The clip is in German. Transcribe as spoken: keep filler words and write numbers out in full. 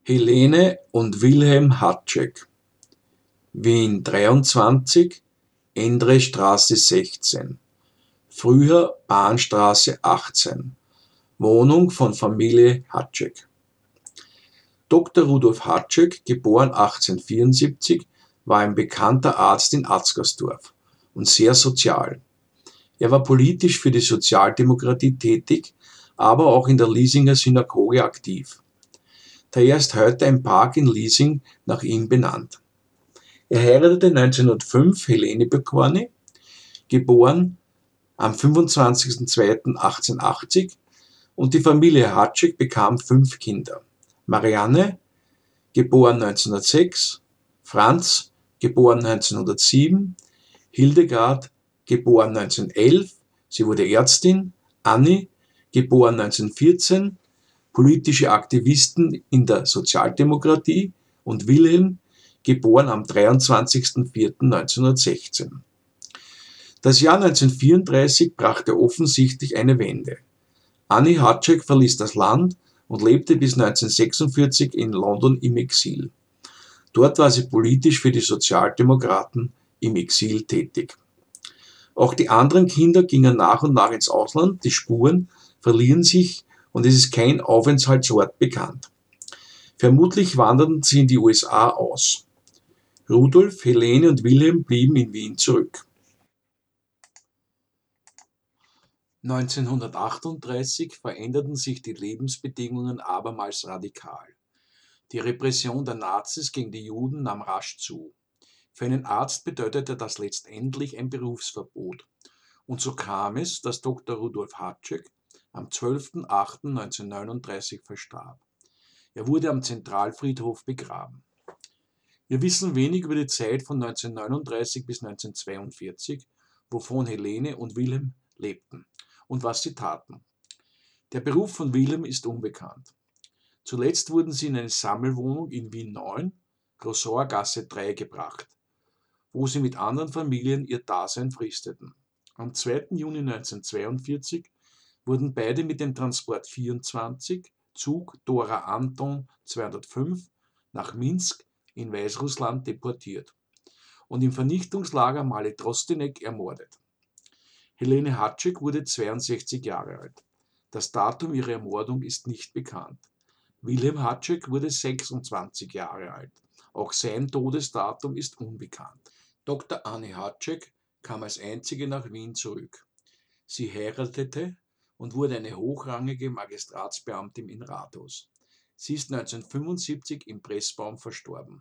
Helene und Wilhelm Hatzek, Wien dreiundzwanzig, Endre Straße sechzehn, früher Bahnstraße achtzehn, Wohnung von Familie Hatzek. Doktor Rudolf Hatzek, geboren achtzehnhundertvierundsiebzig, war ein bekannter Arzt in Atzgersdorf und sehr sozial. Er war politisch für die Sozialdemokratie tätig, aber auch in der Liesinger Synagoge aktiv. Daher ist heute ein Park in Liesing nach ihm benannt. Er heiratete neunzehnhundertfünf Helene Pokorny, geboren am fünfundzwanzigsten zweiten achtzehnhundertachtzig, und die Familie Hatzek bekam fünf Kinder: Marianne, geboren neunzehnhundertsechs, Franz, geboren neunzehnhundertsieben, Hildegard, geboren neunzehnhundertelf, sie wurde Ärztin, Annie, geboren neunzehnhundertvierzehn, politische Aktivisten in der Sozialdemokratie, und Wilhelm, geboren am dreiundzwanzigsten vierten neunzehnhundertsechzehn. Das Jahr neunzehnhundertvierunddreißig brachte offensichtlich eine Wende. Annie Hatzek verließ das Land und lebte bis neunzehnhundertsechsundvierzig in London im Exil. Dort war sie politisch für die Sozialdemokraten im Exil tätig. Auch die anderen Kinder gingen nach und nach ins Ausland, die Spuren verlieren sich und es ist kein Aufenthaltsort bekannt. Vermutlich wanderten sie in die U S A aus. Rudolf, Helene und Wilhelm blieben in Wien zurück. neunzehnhundertachtunddreißig veränderten sich die Lebensbedingungen abermals radikal. Die Repression der Nazis gegen die Juden nahm rasch zu. Für einen Arzt bedeutete das letztendlich ein Berufsverbot. Und so kam es, dass Doktor Rudolf Hatzek am zwölften achten neunzehnhundertneununddreißig verstarb. Er wurde am Zentralfriedhof begraben. Wir wissen wenig über die Zeit von neunzehnhundertneununddreißig bis neunzehnhundertzweiundvierzig, wovon Helene und Wilhelm lebten und was sie taten. Der Beruf von Wilhelm ist unbekannt. Zuletzt wurden sie in eine Sammelwohnung in Wien neun, Großauer Gasse drei gebracht, wo sie mit anderen Familien ihr Dasein fristeten. Am zweiten Juni neunzehnhundertzweiundvierzig wurden beide mit dem Transport vierundzwanzig, Zug Dora Anton zweihundertfünf, nach Minsk in Weißrussland deportiert und im Vernichtungslager Malý Trostineck ermordet. Helene Hatzek wurde zweiundsechzig Jahre alt. Das Datum ihrer Ermordung ist nicht bekannt. Wilhelm Hatzek wurde sechsundzwanzig Jahre alt. Auch sein Todesdatum ist unbekannt. Doktor Annie Hatzek kam als einzige nach Wien zurück. Sie heiratete und wurde eine hochrangige Magistratsbeamtin in Rathaus. Sie ist neunzehnhundertfünfundsiebzig im Pressbaum verstorben.